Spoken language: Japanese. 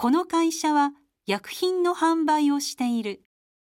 この会社は薬品の販売をしている。